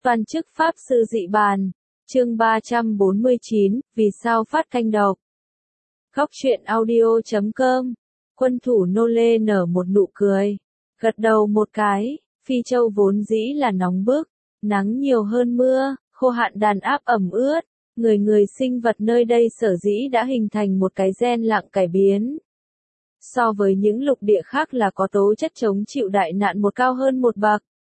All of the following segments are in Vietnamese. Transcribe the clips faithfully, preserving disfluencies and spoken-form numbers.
Toàn chức Pháp Sư Dị Bàn, chương ba trăm bốn mươi chín, vì sao phát canh độc. Góc truyện audio chấm com, quân thủ nô lê nở một nụ cười, gật đầu một cái, Phi Châu vốn dĩ là nóng bức, nắng nhiều hơn mưa, khô hạn đàn áp ẩm ướt, người người sinh vật nơi đây sở dĩ đã hình thành một cái gen lặng cải biến. So với những lục địa khác là có tố chất chống chịu đại nạn một cao hơn một bậc.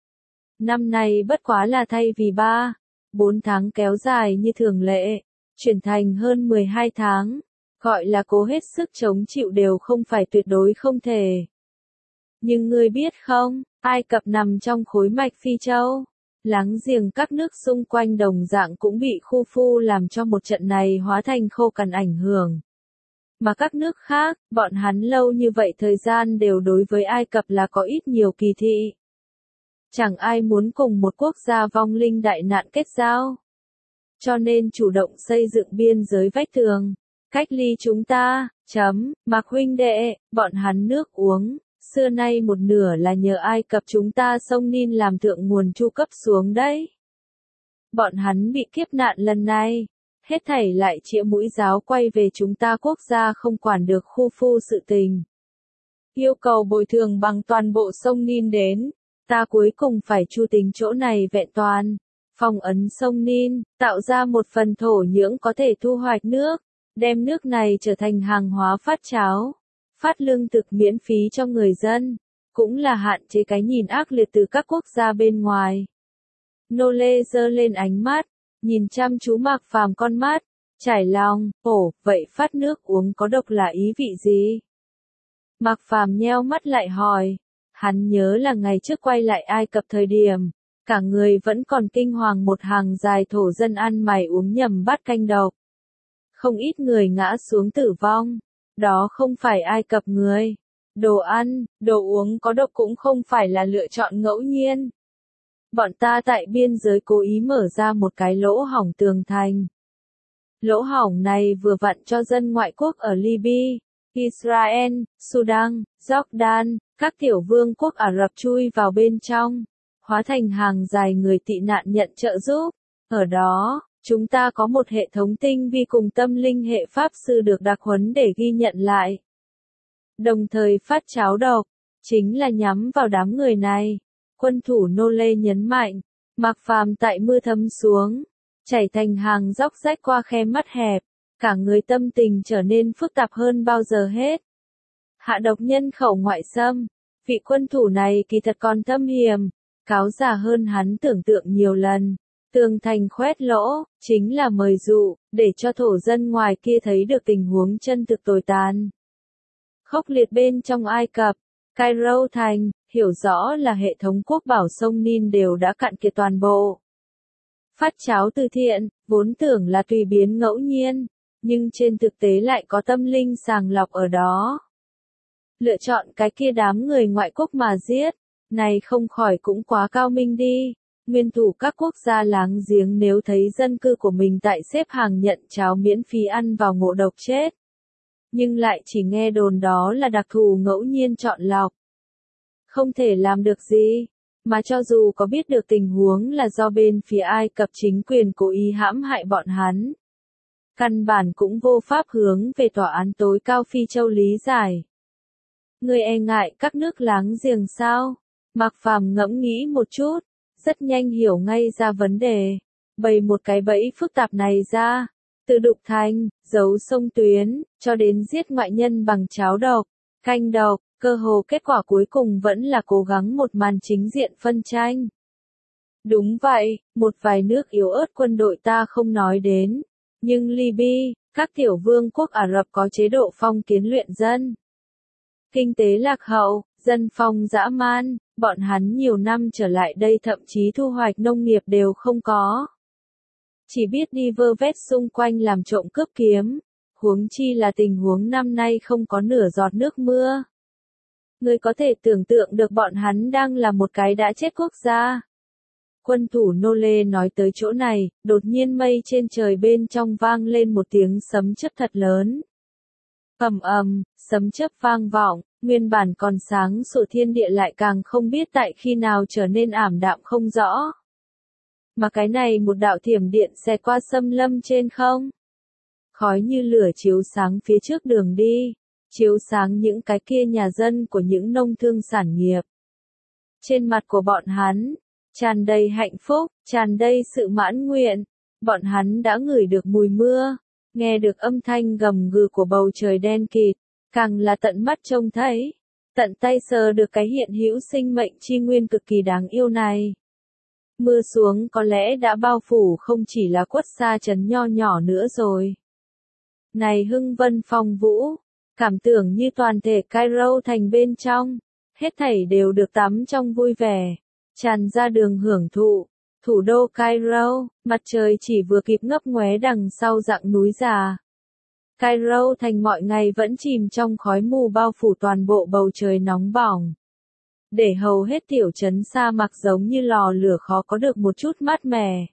Năm nay bất quá là thay vì ba, bốn tháng kéo dài như thường lệ, chuyển thành hơn mười hai tháng, gọi là cố hết sức chống chịu đều không phải tuyệt đối không thể. Nhưng ngươi biết không, Ai Cập nằm trong khối mạch Phi Châu, láng giềng các nước xung quanh đồng dạng cũng bị Khu Phu làm cho một trận này hóa thành khô cằn ảnh hưởng. Mà các nước khác, bọn hắn lâu như vậy thời gian đều đối với Ai Cập là có ít nhiều kỳ thị. Chẳng ai muốn cùng một quốc gia vong linh đại nạn kết giao. Cho nên chủ động xây dựng biên giới vách tường, cách ly chúng ta, chấm, Mạc huynh đệ, bọn hắn nước uống, xưa nay một nửa là nhờ Ai Cập chúng ta sông Nin làm thượng nguồn chu cấp xuống đấy. Bọn hắn bị kiếp nạn lần này, hết thảy lại chĩa mũi giáo quay về chúng ta quốc gia không quản được Khu Phu sự tình. Yêu cầu bồi thường bằng toàn bộ sông Nin đến. Ta cuối cùng phải chu tính chỗ này vẹn toàn, phong ấn sông Nin, tạo ra một phần thổ nhưỡng có thể thu hoạch nước, đem nước này trở thành hàng hóa phát cháo, phát lương thực miễn phí cho người dân, cũng là hạn chế cái nhìn ác liệt từ các quốc gia bên ngoài. Nô lê giơ lên ánh mắt, nhìn chăm chú Mạc Phàm con mắt, trải lòng, ồ, vậy phát nước uống có độc là ý vị gì? Mạc Phàm nheo mắt lại hỏi. Hắn nhớ là ngày trước quay lại Ai Cập thời điểm, cả người vẫn còn kinh hoàng một hàng dài thổ dân ăn mày uống nhầm bát canh độc. Không ít người ngã xuống tử vong, đó không phải Ai Cập người. Đồ ăn, đồ uống có độc cũng không phải là lựa chọn ngẫu nhiên. Bọn ta tại biên giới cố ý mở ra một cái lỗ hổng tường thành. Lỗ hổng này vừa vặn cho dân ngoại quốc ở Libya, Israel, Sudan, Jordan, các tiểu vương quốc Ả Rập chui vào bên trong, hóa thành hàng dài người tị nạn nhận trợ giúp. Ở đó, chúng ta có một hệ thống tinh vi cùng tâm linh hệ pháp sư được đặc huấn để ghi nhận lại. Đồng thời phát cháo độc, chính là nhắm vào đám người này. Quân thủ nô lê nhấn mạnh, Mạc Phàm tại mưa thấm xuống, chảy thành hàng dốc rách qua khe mắt hẹp, cả người tâm tình trở nên phức tạp hơn bao giờ hết. Hạ độc nhân khẩu ngoại xâm, vị quân thủ này kỳ thật còn thâm hiểm, cáo già hơn hắn tưởng tượng nhiều lần. Tường thành khoét lỗ, chính là mời dụ, để cho thổ dân ngoài kia thấy được tình huống chân thực tồi tàn. Khốc liệt bên trong Ai Cập, Cairo thành, hiểu rõ là hệ thống quốc bảo sông Nin đều đã cạn kiệt toàn bộ. Phát cháo từ thiện, vốn tưởng là tùy biến ngẫu nhiên, nhưng trên thực tế lại có tâm linh sàng lọc ở đó. Lựa chọn cái kia đám người ngoại quốc mà giết, này không khỏi cũng quá cao minh đi. Nguyên thủ các quốc gia láng giềng nếu thấy dân cư của mình tại xếp hàng nhận cháo miễn phí ăn vào ngộ độc chết. Nhưng lại chỉ nghe đồn đó là đặc thù ngẫu nhiên chọn lọc. Không thể làm được gì, mà cho dù có biết được tình huống là do bên phía Ai Cập chính quyền cố ý hãm hại bọn hắn. Căn bản cũng vô pháp hướng về tòa án tối cao Phi Châu lý giải. Người e ngại các nước láng giềng sao? Mạc Phàm ngẫm nghĩ một chút, rất nhanh hiểu ngay ra vấn đề, bày một cái bẫy phức tạp này ra, từ đục thành, giấu sông tuyến, cho đến giết ngoại nhân bằng cháo độc, canh độc, cơ hồ kết quả cuối cùng vẫn là cố gắng một màn chính diện phân tranh. Đúng vậy, một vài nước yếu ớt quân đội ta không nói đến, nhưng Libya, các tiểu vương quốc Ả Rập có chế độ phong kiến luyện dân. Kinh tế lạc hậu, dân phong dã man, bọn hắn nhiều năm trở lại đây thậm chí thu hoạch nông nghiệp đều không có. Chỉ biết đi vơ vét xung quanh làm trộm cướp kiếm, huống chi là tình huống năm nay không có nửa giọt nước mưa. Người có thể tưởng tượng được bọn hắn đang là một cái đã chết quốc gia. Quân thủ nô lê nói tới chỗ này, đột nhiên mây trên trời bên trong vang lên một tiếng sấm chớp thật lớn. Ầm ầm, sấm chớp vang vọng, nguyên bản còn sáng sủa thiên địa lại càng không biết tại khi nào trở nên ảm đạm không rõ. Mà cái này một đạo thiểm điện xẹt qua xâm lâm trên không. Khói như lửa chiếu sáng phía trước đường đi, chiếu sáng những cái kia nhà dân của những nông thương sản nghiệp. Trên mặt của bọn hắn, tràn đầy hạnh phúc, tràn đầy sự mãn nguyện. Bọn hắn đã ngửi được mùi mưa, nghe được âm thanh gầm gừ của bầu trời đen kịt, càng là tận mắt trông thấy, tận tay sờ được cái hiện hữu sinh mệnh chi nguyên cực kỳ đáng yêu này. Mưa xuống có lẽ đã bao phủ không chỉ là quất xa trấn nho nhỏ nữa rồi. Này hưng vân phong vũ, cảm tưởng như toàn thể Cairo thành bên trong, hết thảy đều được tắm trong vui vẻ, tràn ra đường hưởng thụ. Thủ đô Cairo, mặt trời chỉ vừa kịp ngấp ngoé đằng sau dặng núi già. Cairo thành mọi ngày vẫn chìm trong khói mù bao phủ toàn bộ bầu trời nóng bỏng. Để hầu hết tiểu trấn sa mạc giống như lò lửa khó có được một chút mát mẻ.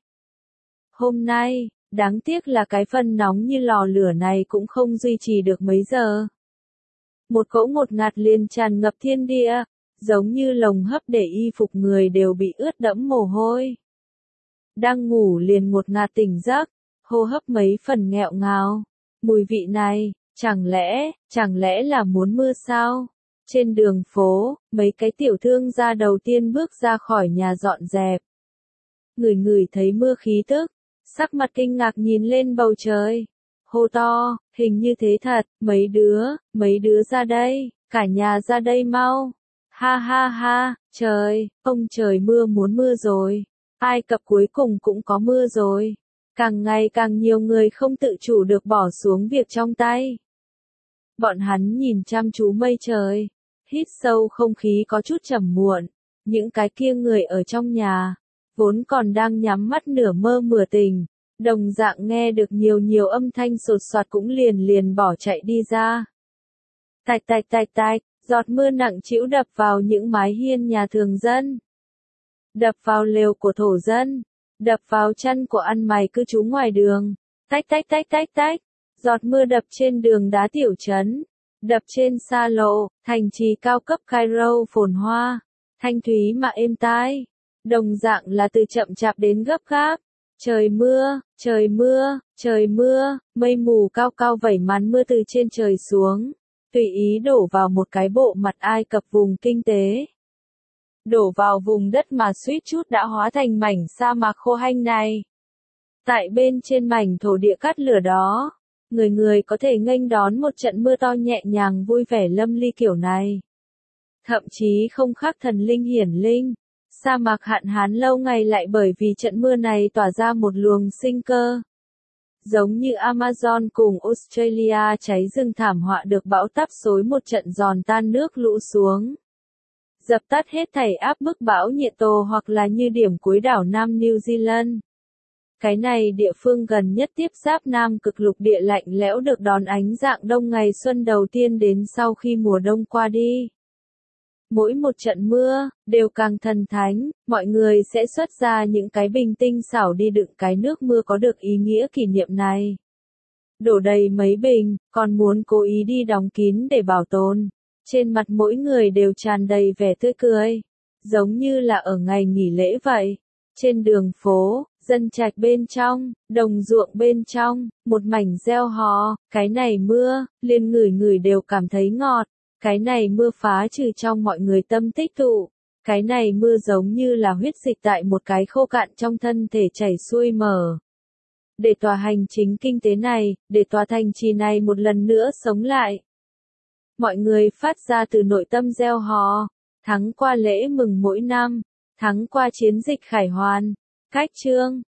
Hôm nay, đáng tiếc là cái phần nóng như lò lửa này cũng không duy trì được mấy giờ. Một cỗ ngột ngạt liền tràn ngập thiên địa, giống như lồng hấp để y phục người đều bị ướt đẫm mồ hôi. Đang ngủ liền ngột ngạt tỉnh giấc, hô hấp mấy phần nghẹo ngào. Mùi vị này, chẳng lẽ, chẳng lẽ là muốn mưa sao? Trên đường phố, mấy cái tiểu thương gia đầu tiên bước ra khỏi nhà dọn dẹp. Người người thấy mưa khí tức, sắc mặt kinh ngạc nhìn lên bầu trời. Hô to, hình như thế thật, mấy đứa, mấy đứa ra đây, cả nhà ra đây mau. Ha ha ha, trời, ông trời mưa muốn mưa rồi. Ai Cập cuối cùng cũng có mưa rồi. Càng ngày càng nhiều người không tự chủ được bỏ xuống việc trong tay. Bọn hắn nhìn chăm chú mây trời, hít sâu không khí có chút trầm muộn. Những cái kia người ở trong nhà, vốn còn đang nhắm mắt nửa mơ nửa tỉnh, đồng dạng nghe được nhiều nhiều âm thanh sột soạt cũng liền liền bỏ chạy đi ra. Tạch tạch tạch tạch, giọt mưa nặng trĩu đập vào những mái hiên nhà thường dân. Đập vào lều của thổ dân, đập vào chân của ăn mày cư trú ngoài đường. Tách tách tách tách tách, giọt mưa đập trên đường đá tiểu trấn, đập trên xa lộ, thành trì cao cấp Cairo phồn hoa, thanh thúy mà êm tai. Đồng dạng là từ chậm chạp đến gấp gáp. Trời mưa, trời mưa, trời mưa, mây mù cao cao vẩy màn mưa từ trên trời xuống, tùy ý đổ vào một cái bộ mặt Ai Cập vùng kinh tế. Đổ vào vùng đất mà suýt chút đã hóa thành mảnh sa mạc khô hanh này. Tại bên trên mảnh thổ địa cát lửa đó, người người có thể nghênh đón một trận mưa to nhẹ nhàng vui vẻ lâm ly kiểu này. Thậm chí không khác thần linh hiển linh. Sa mạc hạn hán lâu ngày lại bởi vì trận mưa này tỏa ra một luồng sinh cơ. Giống như Amazon cùng Australia cháy rừng thảm họa được bão táp xối một trận giòn tan nước lũ xuống. Dập tắt hết thảy áp bức bão nhiệt tổ hoặc là như điểm cuối đảo Nam New Zealand. Cái này địa phương gần nhất tiếp giáp Nam cực lục địa lạnh lẽo được đón ánh dạng đông ngày xuân đầu tiên đến sau khi mùa đông qua đi. Mỗi một trận mưa, đều càng thần thánh, mọi người sẽ xuất ra những cái bình tinh xảo đi đựng cái nước mưa có được ý nghĩa kỷ niệm này. Đổ đầy mấy bình, còn muốn cố ý đi đóng kín để bảo tồn. Trên mặt mỗi người đều tràn đầy vẻ tươi cười, giống như là ở ngày nghỉ lễ vậy. Trên đường phố, dân trạch bên trong, đồng ruộng bên trong, một mảnh gieo hò, cái này mưa, liền ngửi ngửi đều cảm thấy ngọt. Cái này mưa phá trừ trong mọi người tâm tích tụ. Cái này mưa giống như là huyết dịch tại một cái khô cạn trong thân thể chảy xuôi mở. Để tòa hành chính kinh tế này, để tòa thành trì này một lần nữa sống lại. Mọi người phát ra từ nội tâm gieo hò, thắng qua lễ mừng mỗi năm, thắng qua chiến dịch khải hoàn, cách trương,